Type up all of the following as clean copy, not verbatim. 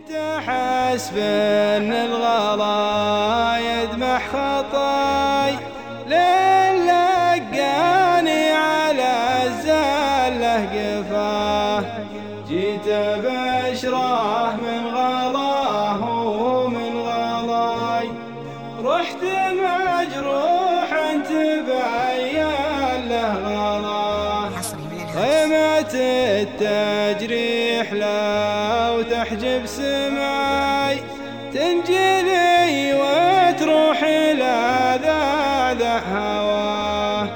كنت أحسب إن الغلا يدمح خطاي للقاني على الزلة قفاه. جيت بشره من غلاه ومن غلاي، رحت مجروح تبين له غلاه. خيمة التجريح لو تحجب سماي، تنجلي وتروح إلى ذا هواه.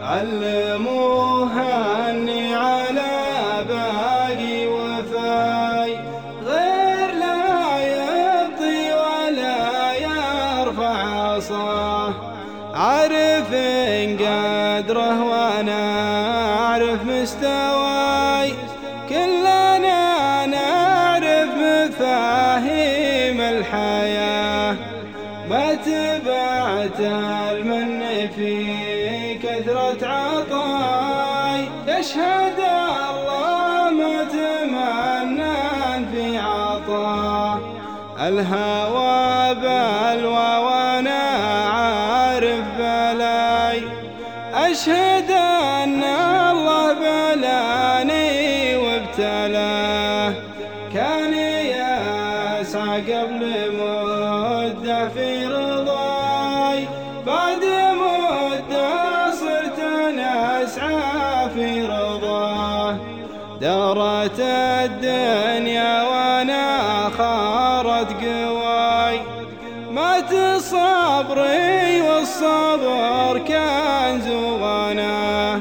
علموها أني على باقي وفاي، غير لا يبطي ولا يرفع عصاه. عارف قدره وانا اعرف مستواي، كلنا نعرف مفاهيم الحياة. ما تبعت المن في كثرة عطاي، يشهد الله ما تمنى في عطاه. الهوى بلوى وانا عارف بلاي، أشهد أن الله بلاني وابتلاه. كان يسعى قبل مدة في رضاي، بعد مدة صرت أسعى في رضاه. دارت الدنيا وانا خارت قواي، مات صبري والصبر كنز وغناه.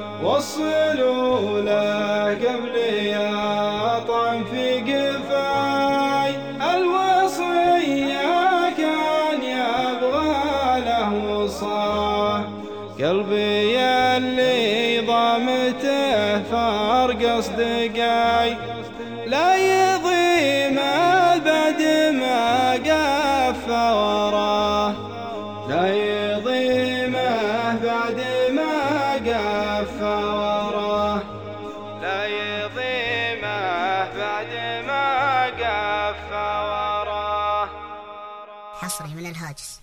وصلوا له قبلي طعن في قفاي، الوصية كان يبغى له وصاه. قلبي اللي ضامته فارقص دقاي، لا يضيم بعد ما قف وراه. لا يضيمه بعد ما قف وراه. لا يضيمه بعد ما قف وراه. حصري من الهاجس.